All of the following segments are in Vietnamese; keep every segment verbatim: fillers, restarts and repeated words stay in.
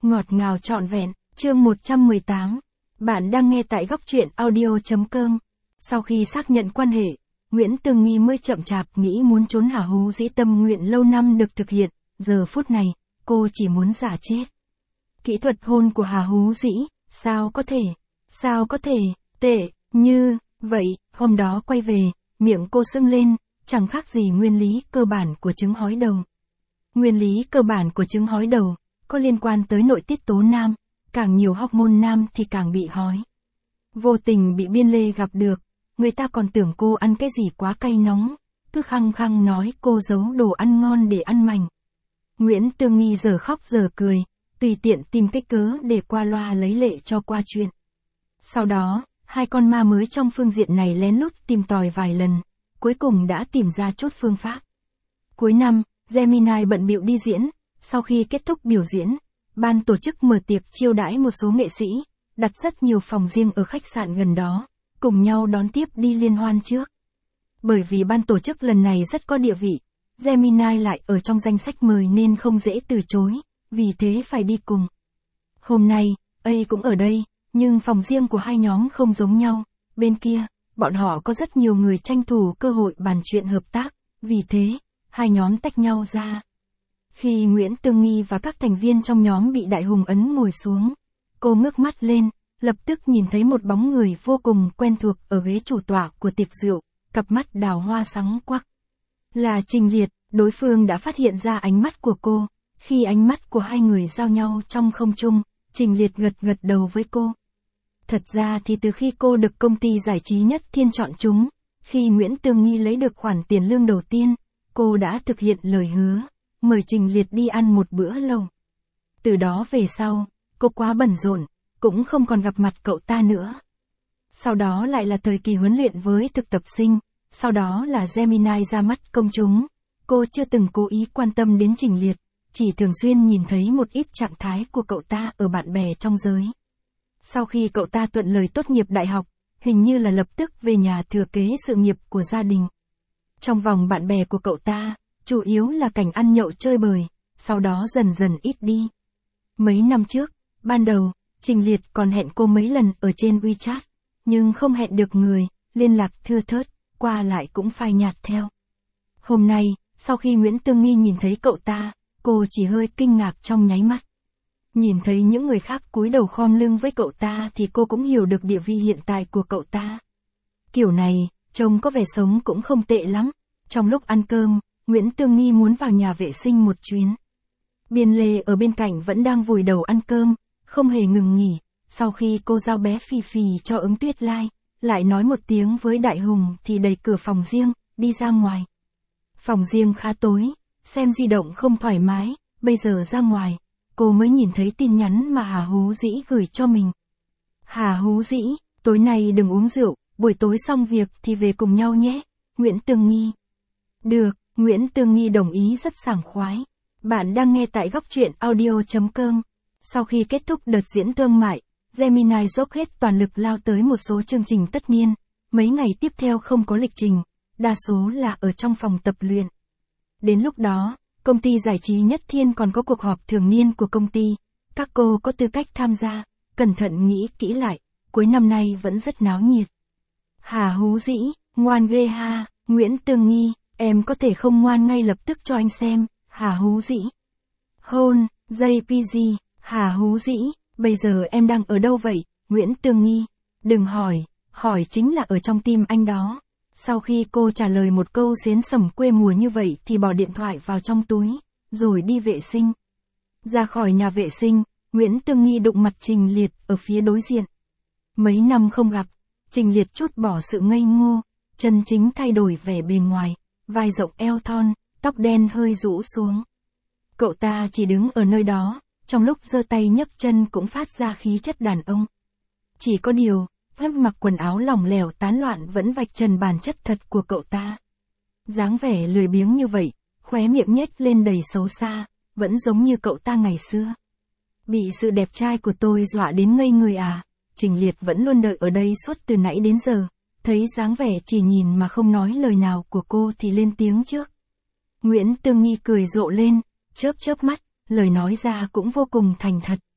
Ngọt ngào trọn vẹn, chương một trăm mười tám. Bạn đang nghe tại góc truyện audio.com. Sau khi xác nhận quan hệ, Nguyễn Tường Nghi mới chậm chạp nghĩ muốn trốn hả hú dĩ tâm nguyện lâu năm được thực hiện, giờ phút này, cô chỉ muốn giả chết. Kỹ thuật hôn của Hà Hú Dĩ, sao có thể, sao có thể, tệ, như, vậy, hôm đó quay về, miệng cô sưng lên, chẳng khác gì nguyên lý cơ bản của trứng hói đầu. Nguyên lý cơ bản của trứng hói đầu, có liên quan tới nội tiết tố nam, càng nhiều hormone nam thì càng bị hói. Vô tình bị Biên Lê gặp được, người ta còn tưởng cô ăn cái gì quá cay nóng, cứ khăng khăng nói cô giấu đồ ăn ngon để ăn mành. Nguyễn Tường Nghi giờ khóc giờ cười, tùy tiện tìm cái cớ để qua loa lấy lệ cho qua chuyện. Sau đó, hai con ma mới trong phương diện này lén lút tìm tòi vài lần, cuối cùng đã tìm ra chốt phương pháp. Cuối năm, Gemini bận bịu đi diễn, sau khi kết thúc biểu diễn, ban tổ chức mở tiệc chiêu đãi một số nghệ sĩ, đặt rất nhiều phòng riêng ở khách sạn gần đó, cùng nhau đón tiếp đi liên hoan trước. Bởi vì ban tổ chức lần này rất có địa vị, Gemini lại ở trong danh sách mời nên không dễ từ chối, vì thế phải đi cùng. Hôm nay, A cũng ở đây, nhưng phòng riêng của hai nhóm không giống nhau, bên kia, bọn họ có rất nhiều người tranh thủ cơ hội bàn chuyện hợp tác, vì thế, hai nhóm tách nhau ra. Khi Nguyễn Tường Nghi và các thành viên trong nhóm bị Đại Hùng ấn ngồi xuống, cô ngước mắt lên, lập tức nhìn thấy một bóng người vô cùng quen thuộc ở ghế chủ tọa của tiệc rượu, cặp mắt đào hoa sáng quắc. Là Trình Liệt, đối phương đã phát hiện ra ánh mắt của cô, khi ánh mắt của hai người giao nhau trong không trung, Trình Liệt gật gật đầu với cô. Thật ra thì từ khi cô được công ty giải trí Nhất Thiên chọn trúng, khi Nguyễn Tường Nghi lấy được khoản tiền lương đầu tiên, cô đã thực hiện lời hứa, mời Trình Liệt đi ăn một bữa lẩu. Từ đó về sau, cô quá bận rộn, cũng không còn gặp mặt cậu ta nữa. Sau đó lại là thời kỳ huấn luyện với thực tập sinh, sau đó là Gemini ra mắt công chúng, cô chưa từng cố ý quan tâm đến Trình Liệt, chỉ thường xuyên nhìn thấy một ít trạng thái của cậu ta ở bạn bè trong giới. Sau khi cậu ta thuận lời tốt nghiệp đại học, hình như là lập tức về nhà thừa kế sự nghiệp của gia đình. Trong vòng bạn bè của cậu ta, chủ yếu là cảnh ăn nhậu chơi bời, sau đó dần dần ít đi. Mấy năm trước, ban đầu, Trình Liệt còn hẹn cô mấy lần ở trên WeChat, nhưng không hẹn được người, liên lạc thưa thớt, qua lại cũng phai nhạt theo. Hôm nay, sau khi Nguyễn Tường Nghi nhìn thấy cậu ta, cô chỉ hơi kinh ngạc trong nháy mắt. Nhìn thấy những người khác cúi đầu khom lưng với cậu ta thì cô cũng hiểu được địa vị hiện tại của cậu ta. Kiểu này, trông có vẻ sống cũng không tệ lắm. Trong lúc ăn cơm, Nguyễn Tường Nghi muốn vào nhà vệ sinh một chuyến. Biên Lê ở bên cạnh vẫn đang vùi đầu ăn cơm, không hề ngừng nghỉ. Sau khi cô giao bé Phì Phì cho Ứng Tuyết Lai, lại nói một tiếng với Đại Hùng thì đẩy cửa phòng riêng, đi ra ngoài. Phòng riêng khá tối, xem di động không thoải mái, bây giờ ra ngoài, cô mới nhìn thấy tin nhắn mà Hà Hú Dĩ gửi cho mình. Hà Hú Dĩ, tối nay đừng uống rượu, buổi tối xong việc thì về cùng nhau nhé. Nguyễn Tường Nghi. Được, Nguyễn Tường Nghi đồng ý rất sảng khoái. Bạn đang nghe tại góc truyện audio.com. Sau khi kết thúc đợt diễn thương mại, Gemini dốc hết toàn lực lao tới một số chương trình tất niên. Mấy ngày tiếp theo không có lịch trình, đa số là ở trong phòng tập luyện. Đến lúc đó, công ty giải trí Nhất Thiên còn có cuộc họp thường niên của công ty. Các cô có tư cách tham gia, cẩn thận nghĩ kỹ lại, cuối năm nay vẫn rất náo nhiệt. Hà Hú Dĩ, ngoan ghê ha, Nguyễn Tường Nghi, em có thể không ngoan ngay lập tức cho anh xem, Hà Hú Dĩ. Hôn, jay pê giê, Hà Hú Dĩ, bây giờ em đang ở đâu vậy, Nguyễn Tường Nghi? Đừng hỏi, hỏi chính là ở trong tim anh đó. Sau khi cô trả lời một câu xến sẩm quê mùa như vậy thì bỏ điện thoại vào trong túi, rồi đi vệ sinh. Ra khỏi nhà vệ sinh, Nguyễn Tường Nghi đụng mặt Trình Liệt ở phía đối diện. Mấy năm không gặp, Trình Liệt trút bỏ sự ngây ngô, chân chính thay đổi vẻ bề ngoài, vai rộng eo thon, tóc đen hơi rũ xuống. Cậu ta chỉ đứng ở nơi đó, trong lúc giơ tay nhấc chân cũng phát ra khí chất đàn ông. Chỉ có điều, phép mặc quần áo lỏng lẻo tán loạn vẫn vạch trần bản chất thật của cậu ta. Dáng vẻ lười biếng như vậy, khóe miệng nhếch lên đầy xấu xa, vẫn giống như cậu ta ngày xưa. Bị sự đẹp trai của tôi dọa đến ngây người à? Trình Liệt vẫn luôn đợi ở đây suốt từ nãy đến giờ, thấy dáng vẻ chỉ nhìn mà không nói lời nào của cô thì lên tiếng trước. Nguyễn Tường Nghi cười rộ lên, chớp chớp mắt, lời nói ra cũng vô cùng thành thật.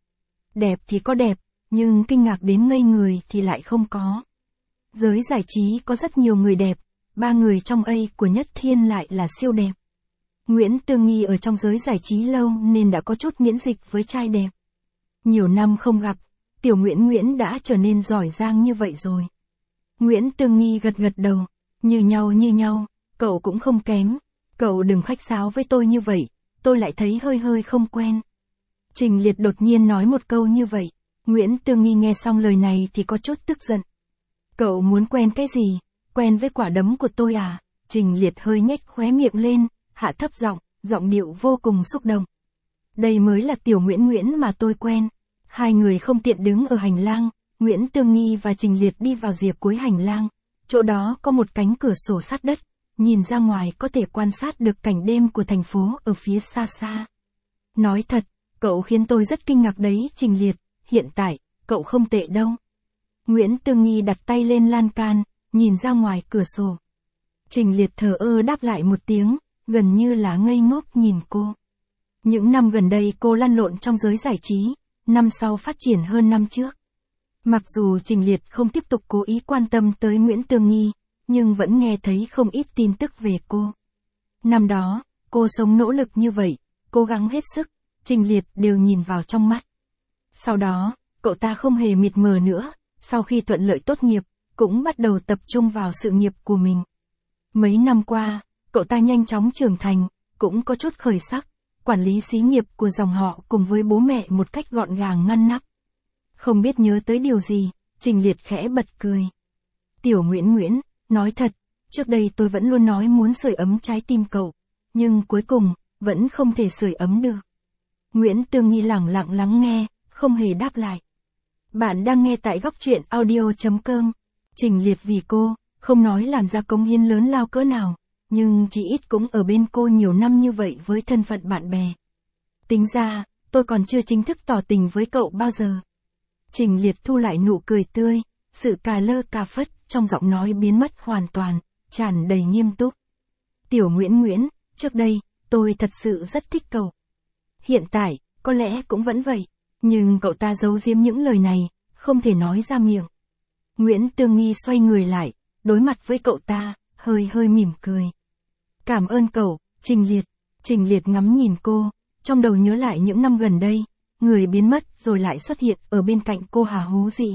Đẹp thì có đẹp, nhưng kinh ngạc đến ngây người thì lại không có. Giới giải trí có rất nhiều người đẹp, ba người trong A của Nhất Thiên lại là siêu đẹp. Nguyễn Tương Nghi ở trong giới giải trí lâu nên đã có chút miễn dịch với trai đẹp. Nhiều năm không gặp, Tiểu Nguyễn Nguyễn đã trở nên giỏi giang như vậy rồi. Nguyễn Tương Nghi gật gật đầu, như nhau như nhau, cậu cũng không kém, cậu đừng khách sáo với tôi như vậy, tôi lại thấy hơi hơi không quen. Trình Liệt đột nhiên nói một câu như vậy, Nguyễn Tương Nghi nghe xong lời này thì có chút tức giận. Cậu muốn quen cái gì, quen với quả đấm của tôi à? Trình Liệt hơi nhếch khóe miệng lên, hạ thấp giọng, giọng điệu vô cùng xúc động. Đây mới là Tiểu Nguyễn Nguyễn mà tôi quen. Hai người không tiện đứng ở hành lang, Nguyễn Tương Nghi và Trình Liệt đi vào rìa cuối hành lang, chỗ đó có một cánh cửa sổ sát đất, nhìn ra ngoài có thể quan sát được cảnh đêm của thành phố ở phía xa xa. Nói thật, cậu khiến tôi rất kinh ngạc đấy Trình Liệt, hiện tại, cậu không tệ đâu. Nguyễn Tương Nghi đặt tay lên lan can, nhìn ra ngoài cửa sổ. Trình Liệt thờ ơ đáp lại một tiếng, gần như là ngây ngốc nhìn cô. Những năm gần đây cô lăn lộn trong giới giải trí, năm sau phát triển hơn năm trước. Mặc dù Trình Liệt không tiếp tục cố ý quan tâm tới Nguyễn Tương Nghi, nhưng vẫn nghe thấy không ít tin tức về cô. Năm đó, cô sống nỗ lực như vậy, cố gắng hết sức, Trình Liệt đều nhìn vào trong mắt. Sau đó, cậu ta không hề mịt mờ nữa, sau khi thuận lợi tốt nghiệp, cũng bắt đầu tập trung vào sự nghiệp của mình. Mấy năm qua, cậu ta nhanh chóng trưởng thành, cũng có chút khởi sắc, quản lý xí nghiệp của dòng họ cùng với bố mẹ một cách gọn gàng ngăn nắp. Không biết nhớ tới điều gì, Trình Liệt khẽ bật cười. Tiểu Nguyễn Nguyễn, nói thật, trước đây tôi vẫn luôn nói muốn sưởi ấm trái tim cậu, nhưng cuối cùng, vẫn không thể sưởi ấm được. Nguyễn Tương Nghi lẳng lặng lắng nghe, không hề đáp lại. Bạn đang nghe tại góc truyện audio chấm com. Trình Liệt vì cô, không nói làm ra cống hiến lớn lao cỡ nào, nhưng chỉ ít cũng ở bên cô nhiều năm như vậy với thân phận bạn bè. Tính ra, tôi còn chưa chính thức tỏ tình với cậu bao giờ. Trình Liệt thu lại nụ cười tươi, sự cà lơ cà phất trong giọng nói biến mất hoàn toàn, tràn đầy nghiêm túc. Tiểu Nguyễn Nguyễn, trước đây, tôi thật sự rất thích cậu. Hiện tại, có lẽ cũng vẫn vậy, nhưng cậu ta giấu giếm những lời này, không thể nói ra miệng. Nguyễn Tương Nghi xoay người lại, đối mặt với cậu ta, hơi hơi mỉm cười. Cảm ơn cậu, Trình Liệt. Trình Liệt ngắm nhìn cô, trong đầu nhớ lại những năm gần đây, người biến mất rồi lại xuất hiện ở bên cạnh cô hả hú dĩ.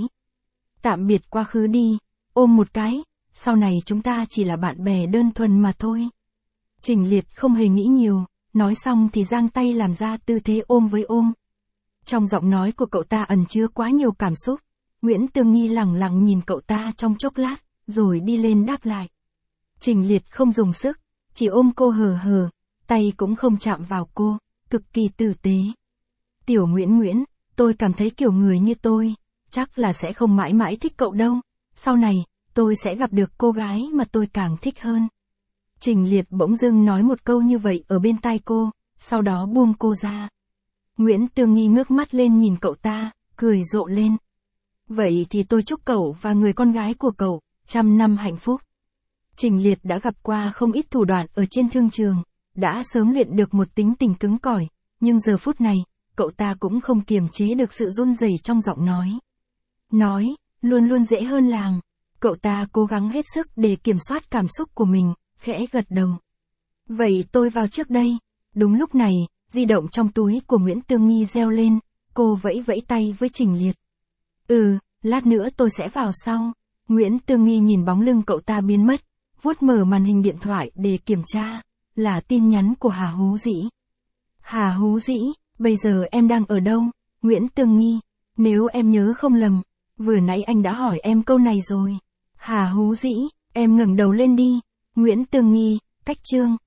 Tạm biệt quá khứ đi, ôm một cái, sau này chúng ta chỉ là bạn bè đơn thuần mà thôi. Trình Liệt không hề nghĩ nhiều, nói xong thì giang tay làm ra tư thế ôm với ôm. Trong giọng nói của cậu ta ẩn chứa quá nhiều cảm xúc, Nguyễn Tương Nghi lẳng lặng nhìn cậu ta trong chốc lát, rồi đi lên đáp lại. Trình Liệt không dùng sức, chỉ ôm cô hờ hờ, tay cũng không chạm vào cô, cực kỳ tử tế. Tiểu Nguyễn Nguyễn, tôi cảm thấy kiểu người như tôi, chắc là sẽ không mãi mãi thích cậu đâu, sau này, tôi sẽ gặp được cô gái mà tôi càng thích hơn. Trình Liệt bỗng dưng nói một câu như vậy ở bên tai cô, sau đó buông cô ra. Nguyễn Tương Nghi ngước mắt lên nhìn cậu ta, cười rộ lên. Vậy thì tôi chúc cậu và người con gái của cậu, trăm năm hạnh phúc. Trình Liệt đã gặp qua không ít thủ đoạn ở trên thương trường, đã sớm luyện được một tính tình cứng cỏi, nhưng giờ phút này, cậu ta cũng không kiềm chế được sự run rẩy trong giọng nói. Nói, luôn luôn dễ hơn làm. Cậu ta cố gắng hết sức để kiểm soát cảm xúc của mình, khẽ gật đầu. Vậy tôi vào trước đây. Đúng lúc này, di động trong túi của Nguyễn Tương Nghi reo lên, cô vẫy vẫy tay với Trình Liệt. Ừ, lát nữa tôi sẽ vào sau. Nguyễn Tương Nghi nhìn bóng lưng cậu ta biến mất, vuốt mở màn hình điện thoại để kiểm tra, là tin nhắn của Hà Hú Dĩ. Hà Hú Dĩ, bây giờ em đang ở đâu? Nguyễn Tương Nghi, nếu em nhớ không lầm, vừa nãy anh đã hỏi em câu này rồi. Hà Hú Dĩ, em ngẩng đầu lên đi. Nguyễn Tương Nghi, cách chương.